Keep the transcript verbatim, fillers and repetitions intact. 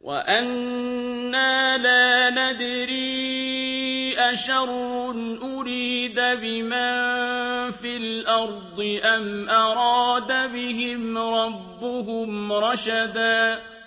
وَأَنَّا لَا نَدْرِي أَشَرٌّ أُرِيدَ بِمَن فِي الْأَرْضِ أَمْ أَرَادَ بِهِمْ رَبُّهُمْ رَشَدًا